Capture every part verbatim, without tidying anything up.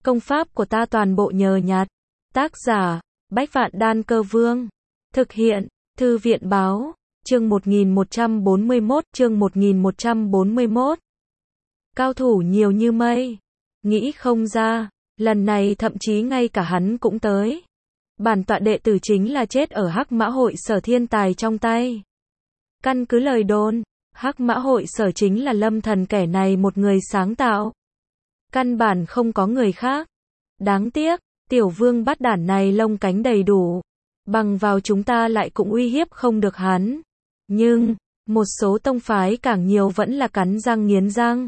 Công pháp của ta toàn bộ nhờ nhặt. Tác giả, Bách Vạn Đan Cơ Vương. Thực hiện, Thư viện Báo. Chương một nghìn một trăm bốn mươi mốt, chương một nghìn một trăm bốn mươi mốt. Cao thủ nhiều như mây. Nghĩ không ra, lần này thậm chí ngay cả hắn cũng tới. Bản tọa đệ tử chính là chết ở Hắc Mã Hội Sở thiên tài trong tay. Căn cứ lời đồn, Hắc Mã Hội Sở chính là Lâm Thần kẻ này một người sáng tạo. Căn bản không có người khác. Đáng tiếc, tiểu vương bắt đản này lông cánh đầy đủ. Bằng vào chúng ta lại cũng uy hiếp không được hắn. Nhưng, một số tông phái càng nhiều vẫn là cắn răng nghiến răng.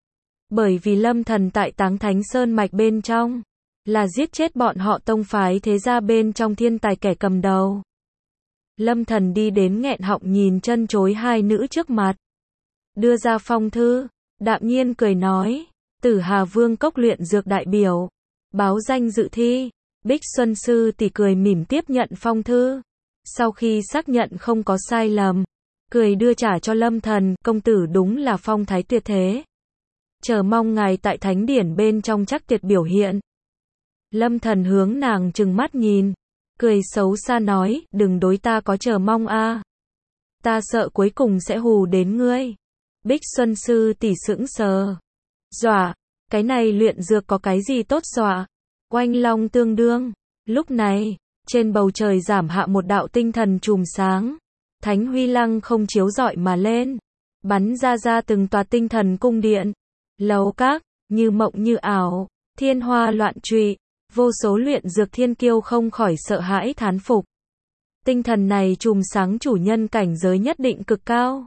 Bởi vì Lâm Thần tại Táng Thánh Sơn mạch bên trong, là giết chết bọn họ tông phái thế gia bên trong thiên tài kẻ cầm đầu. Lâm Thần đi đến nghẹn họng nhìn chân chối hai nữ trước mặt. Đưa ra phong thư, đạm nhiên cười nói, Tử Hà Vương cốc luyện dược đại biểu, báo danh dự thi. Bích Xuân Sư tỷ cười mỉm tiếp nhận phong thư. Sau khi xác nhận không có sai lầm, cười đưa trả cho Lâm Thần, công tử đúng là phong thái tuyệt thế. Chờ mong ngài tại thánh điển bên trong chắc tuyệt biểu hiện. Lâm Thần hướng nàng trừng mắt nhìn, cười xấu xa nói, đừng đối ta có chờ mong a. Ta sợ cuối cùng sẽ hù đến ngươi. Bích Xuân Sư tỷ sững sờ. Dọa, cái này luyện dược có cái gì tốt dọa? Oanh long tương đương. Lúc này, trên bầu trời giảm hạ một đạo tinh thần chùm sáng. Thánh huy lăng không chiếu rọi mà lên. Bắn ra ra từng tòa tinh thần cung điện. Lầu các, như mộng như ảo. Thiên hoa loạn trụy. Vô số luyện dược thiên kiêu không khỏi sợ hãi thán phục. Tinh thần này chùm sáng chủ nhân cảnh giới nhất định cực cao.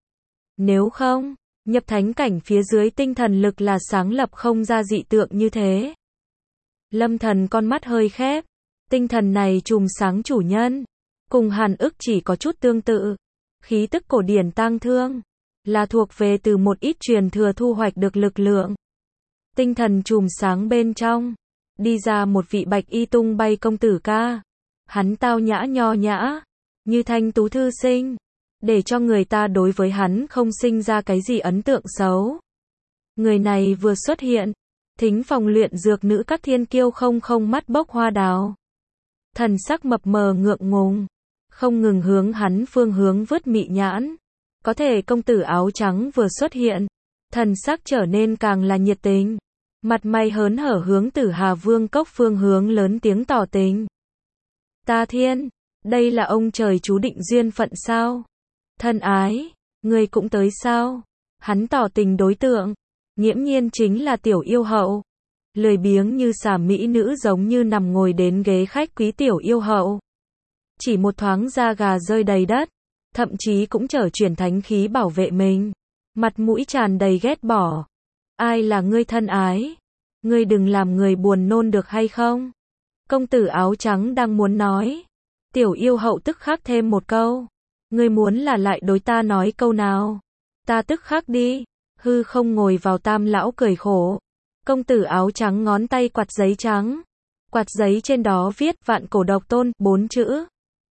Nếu không, nhập thánh cảnh phía dưới tinh thần lực là sáng lập không ra dị tượng như thế. Lâm Thần con mắt hơi khép. Tinh thần này chùm sáng chủ nhân, cùng Hàn Ức chỉ có chút tương tự. Khí tức cổ điển tang thương, là thuộc về từ một ít truyền thừa thu hoạch được lực lượng. Tinh thần chùm sáng bên trong, đi ra một vị bạch y tung bay công tử ca. Hắn tao nhã nho nhã, như thanh tú thư sinh, để cho người ta đối với hắn không sinh ra cái gì ấn tượng xấu. Người này vừa xuất hiện, thính phòng luyện dược nữ các thiên kiêu không không mắt bốc hoa đào. Thần sắc mập mờ ngượng ngùng, không ngừng hướng hắn phương hướng vứt mị nhãn. Có thể công tử áo trắng vừa xuất hiện, thần sắc trở nên càng là nhiệt tình. Mặt mày hớn hở hướng Tử Hà Vương cốc phương hướng lớn tiếng tỏ tình. Ta thiên, đây là ông trời chú định duyên phận sao? Thân ái, ngươi cũng tới sao? Hắn tỏ tình đối tượng, nghiễm nhiên chính là tiểu yêu hậu. Lười biếng như xà mỹ nữ giống như nằm ngồi đến ghế khách quý tiểu yêu hậu. Chỉ một thoáng da gà rơi đầy đất, thậm chí cũng trở chuyển thánh khí bảo vệ mình. Mặt mũi tràn đầy ghét bỏ. Ai là ngươi thân ái? Ngươi đừng làm người buồn nôn được hay không? Công tử áo trắng đang muốn nói. Tiểu yêu hậu tức khắc thêm một câu. Ngươi muốn là lại đối ta nói câu nào? Ta tức khắc đi. Hư không ngồi vào tam lão cười khổ. Công tử áo trắng ngón tay quạt giấy trắng. Quạt giấy trên đó viết vạn cổ độc tôn, bốn chữ.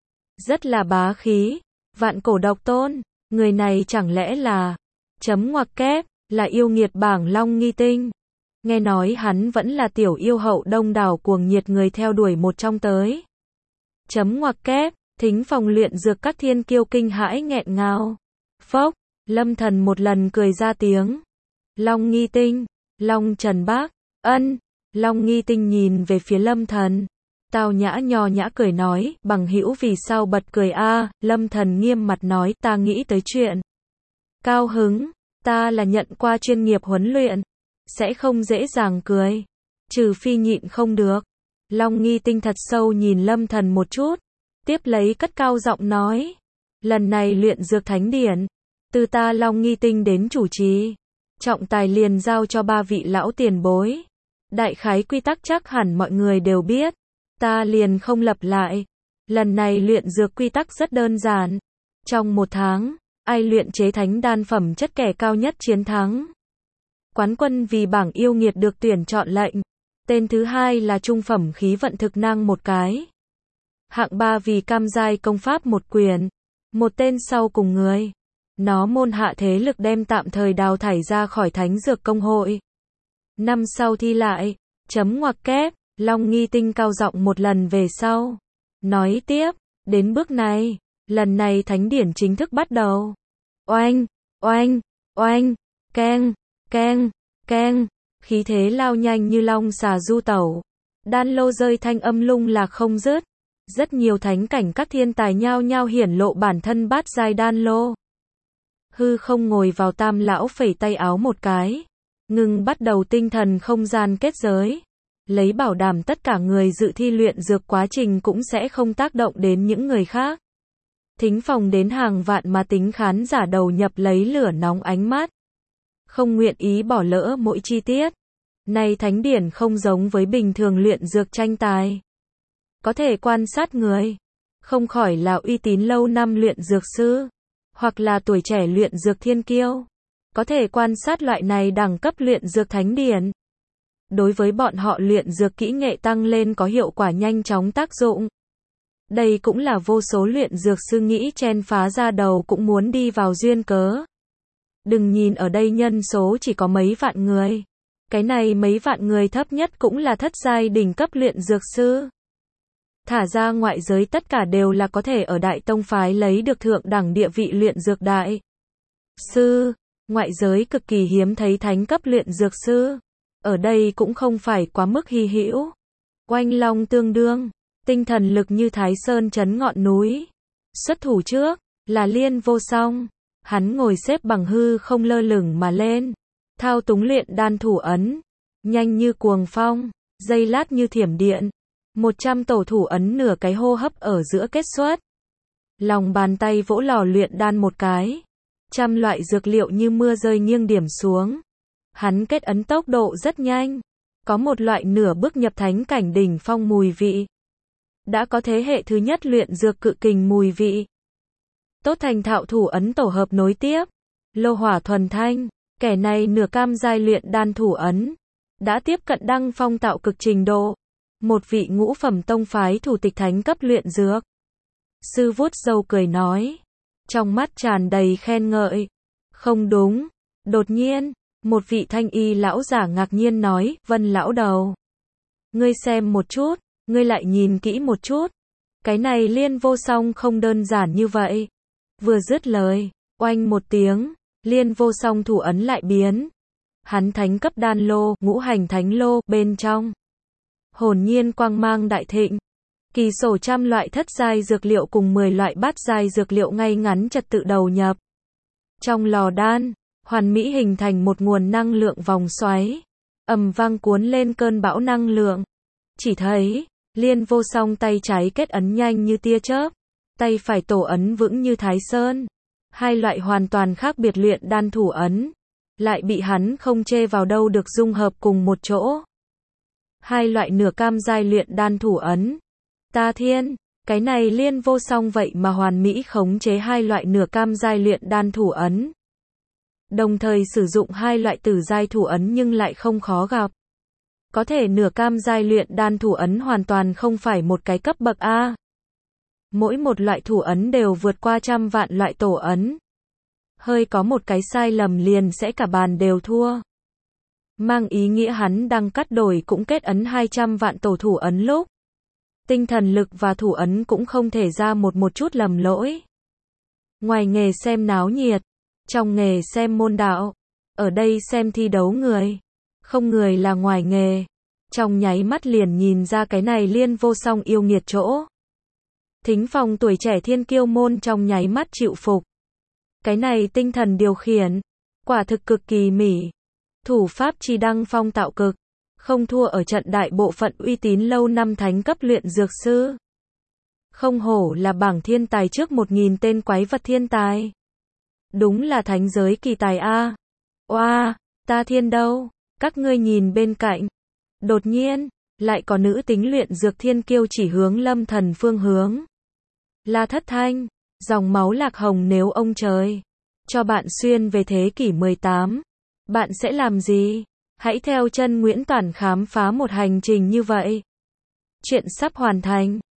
Rất là bá khí. Vạn cổ độc tôn, người này chẳng lẽ là chấm ngoặc kép, là yêu nghiệt bảng Long Nghi Tinh. Nghe nói hắn vẫn là tiểu yêu hậu đông đảo cuồng nhiệt người theo đuổi một trong tới. Chấm ngoặc kép, thính phòng luyện dược các thiên kiêu kinh hãi nghẹn ngào. Phốc, Lâm Thần một lần cười ra tiếng. Long Nghi Tinh, Long Trần Bác, ân. Long Nghi Tinh nhìn về phía Lâm Thần. Tao nhã nho nhã cười nói, bằng hữu vì sao bật cười a? Lâm Thần nghiêm mặt nói, ta nghĩ tới chuyện. Cao hứng, ta là nhận qua chuyên nghiệp huấn luyện. Sẽ không dễ dàng cười. Trừ phi nhịn không được. Long Nghi Tinh thật sâu nhìn Lâm Thần một chút. Tiếp lấy cất cao giọng nói. Lần này luyện dược thánh điển. Từ ta Long Nghi Tinh đến chủ trì. Trọng tài liền giao cho ba vị lão tiền bối. Đại khái quy tắc chắc hẳn mọi người đều biết. Ta liền không lặp lại. Lần này luyện dược quy tắc rất đơn giản. Trong một tháng, ai luyện chế thánh đan phẩm chất kẻ cao nhất chiến thắng. Quán quân vì bảng yêu nghiệt được tuyển chọn lệnh. Tên thứ hai là trung phẩm khí vận thực năng một cái. Hạng ba vì cam giai công pháp một quyền. Một tên sau cùng người. Nó môn hạ thế lực đem tạm thời đào thải ra khỏi thánh dược công hội. Năm sau thi lại. Chấm ngoặc kép, Long Nghi Tinh cao giọng một lần về sau. Nói tiếp, đến bước này, lần này thánh điển chính thức bắt đầu. Oanh, oanh, oanh, keng, keng, keng, khí thế lao nhanh như long xà du tẩu. Đan lô rơi thanh âm lung lạc không dứt. Rất nhiều thánh cảnh các thiên tài nhao nhao hiển lộ bản thân bát giai đan lô. Hư không ngồi vào Tam lão phẩy tay áo một cái, ngừng bắt đầu tinh thần không gian kết giới, lấy bảo đảm tất cả người dự thi luyện dược quá trình cũng sẽ không tác động đến những người khác. Thính phòng đến hàng vạn mà tính khán giả đầu nhập lấy lửa nóng ánh mắt, không nguyện ý bỏ lỡ mỗi chi tiết. Này thánh điển không giống với bình thường luyện dược tranh tài. Có thể quan sát người, không khỏi là uy tín lâu năm luyện dược sư, hoặc là tuổi trẻ luyện dược thiên kiêu. Có thể quan sát loại này đẳng cấp luyện dược thánh điển. Đối với bọn họ luyện dược kỹ nghệ tăng lên có hiệu quả nhanh chóng tác dụng. Đây cũng là vô số luyện dược sư nghĩ chen phá ra đầu cũng muốn đi vào duyên cớ. Đừng nhìn ở đây nhân số chỉ có mấy vạn người. Cái này mấy vạn người thấp nhất cũng là thất giai đỉnh cấp luyện dược sư. Thả ra ngoại giới tất cả đều là có thể ở đại tông phái lấy được thượng đẳng địa vị luyện dược đại sư. Ngoại giới cực kỳ hiếm thấy thánh cấp luyện dược sư. Ở đây cũng không phải quá mức hy hữu. Oanh long tương đương, tinh thần lực như Thái Sơn chấn ngọn núi. Xuất thủ trước, là Liên Vô Song. Hắn ngồi xếp bằng hư không lơ lửng mà lên. Thao túng luyện đan thủ ấn. Nhanh như cuồng phong, giây lát như thiểm điện. Một trăm tổ thủ ấn nửa cái hô hấp ở giữa kết xuất. Lòng bàn tay vỗ lò luyện đan một cái. Trăm loại dược liệu như mưa rơi nghiêng điểm xuống. Hắn kết ấn tốc độ rất nhanh. Có một loại nửa bước nhập thánh cảnh đỉnh phong mùi vị. Đã có thế hệ thứ nhất luyện dược cự kình mùi vị. Tốt thành thạo thủ ấn tổ hợp nối tiếp. Lô hỏa thuần thanh, kẻ này nửa cam giai luyện đan thủ ấn. Đã tiếp cận đăng phong tạo cực trình độ. Một vị ngũ phẩm tông phái thủ tịch thánh cấp luyện dược. Sư vuốt râu cười nói. Trong mắt tràn đầy khen ngợi. Không đúng. Đột nhiên, một vị thanh y lão giả ngạc nhiên nói, Vân lão đầu. Ngươi xem một chút, ngươi lại nhìn kỹ một chút. Cái này Liên Vô Song không đơn giản như vậy. Vừa dứt lời, oanh một tiếng, Liên Vô Song thủ ấn lại biến. Hắn thánh cấp đan lô, ngũ hành thánh lô, bên trong. Hồn nhiên quang mang đại thịnh. Kỳ sổ trăm loại thất giai dược liệu cùng mười loại bát giai dược liệu ngay ngắn trật tự đầu nhập. Trong lò đan, hoàn mỹ hình thành một nguồn năng lượng vòng xoáy. Ầm vang cuốn lên cơn bão năng lượng. Chỉ thấy, Liên Vô Song tay trái kết ấn nhanh như tia chớp. Tay phải tổ ấn vững như Thái Sơn. Hai loại hoàn toàn khác biệt luyện đan thủ ấn. Lại bị hắn không chê vào đâu được dung hợp cùng một chỗ. Hai loại nửa cam giai luyện đan thủ ấn. Ta thiên, cái này Liên Vô Song vậy mà hoàn mỹ khống chế hai loại nửa cam giai luyện đan thủ ấn. Đồng thời sử dụng hai loại tử giai thủ ấn nhưng lại không khó gặp. Có thể nửa cam giai luyện đan thủ ấn hoàn toàn không phải một cái cấp bậc A. Mỗi một loại thủ ấn đều vượt qua trăm vạn loại tổ ấn. Hơi có một cái sai lầm liền sẽ cả bàn đều thua. Mang ý nghĩa hắn đang cắt đổi cũng kết ấn hai trăm vạn tổ thủ ấn lúc. Tinh thần lực và thủ ấn cũng không thể ra một một chút lầm lỗi. Ngoài nghề xem náo nhiệt, trong nghề xem môn đạo, ở đây xem thi đấu người. Không người là ngoài nghề. Trong nháy mắt liền nhìn ra cái này Liên Vô Song yêu nghiệt chỗ. Thính phòng tuổi trẻ thiên kiêu môn trong nháy mắt chịu phục. Cái này tinh thần điều khiển, quả thực cực kỳ mỉ. Thủ pháp chi đăng phong tạo cực, không thua ở trận đại bộ phận uy tín lâu năm thánh cấp luyện dược sư. Không hổ là bảng thiên tài trước một nghìn tên quái vật thiên tài. Đúng là thánh giới kỳ tài A. Oa, ta thiên đâu, các ngươi nhìn bên cạnh. Đột nhiên, lại có nữ tính luyện dược thiên kiêu chỉ hướng Lâm Thần phương hướng. La Thất Thanh, dòng máu lạc hồng nếu ông trời cho bạn xuyên về thế kỷ mười tám, bạn sẽ làm gì? Hãy theo chân Nguyễn Toản khám phá một hành trình như vậy. Chuyện sắp hoàn thành.